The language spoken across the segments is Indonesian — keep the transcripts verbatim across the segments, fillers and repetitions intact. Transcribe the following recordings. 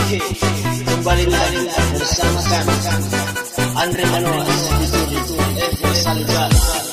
Kembali lagi bersama kami Andre Manoas di F Salibal.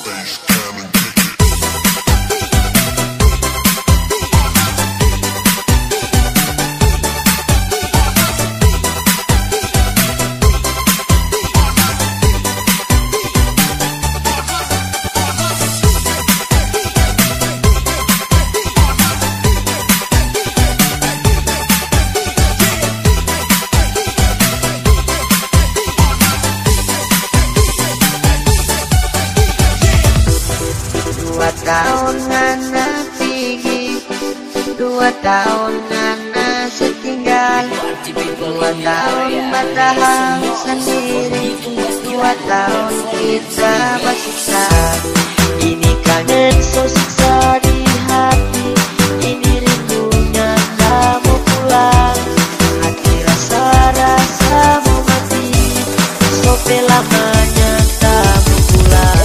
Dua tahun Nana pergi, dua tahun Nana setinggal, dua tahun bertahan sendiri, dua tahun kita bersiksa. Ini kangen so siksa di hati, ini rindunya tak mau pulang, hati rasa-rasa mau mati, sampai lamanya tak mau pulang.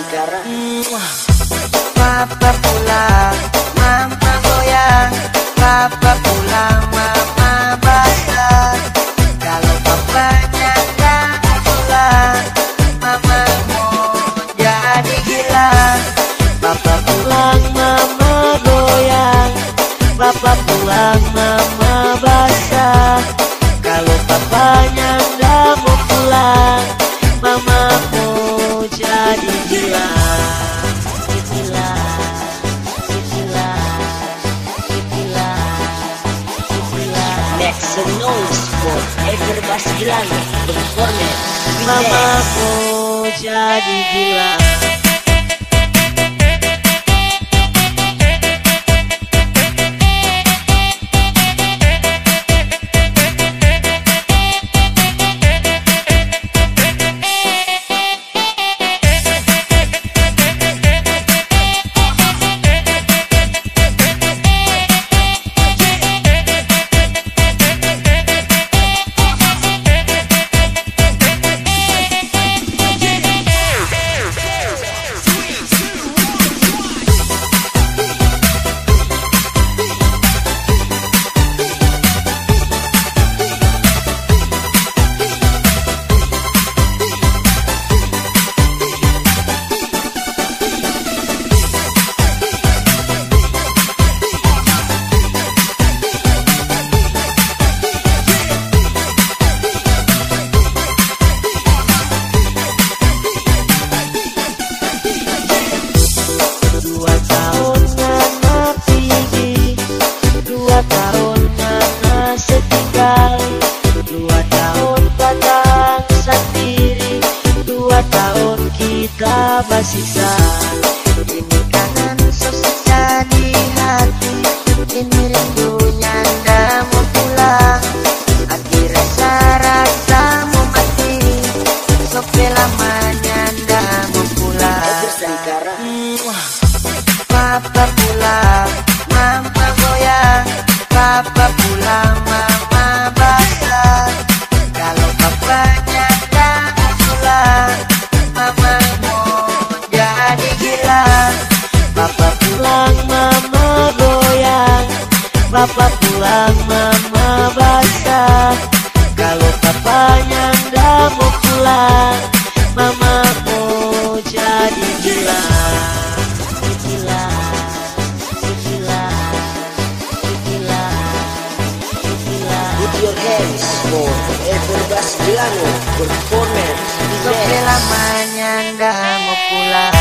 Papa pulang, mama goyang, papa pulang, mama basah. Kalau papanya tak pulang, mama mau jadi gila. Papa pulang, mama goyang, papa pulang, mama basah. Kalau papanya tak mau pulang, mama mau jadi gila. Senose for Ever Basilan Performance. Mama mau jadi gila. Sisa ini kangen sisa di hati, ini rindunya ndak mau pulang, hati rasa-rasa mau mati, sampai lamanya ndak mau pulang. Papa pulang, mama goyang, papa pulang, mama basah. Kalau papanya ndak mau pulang, mama jadi gila. Papa pulang, mama goyang, papa pulang, mama basah. Kalau papanya nggak mau pulang, mama mau jadi gila. Gila, gila, gila, gila. Put your hands for Ever Basilan Performance. Sampai lamanya nggak mau pulang.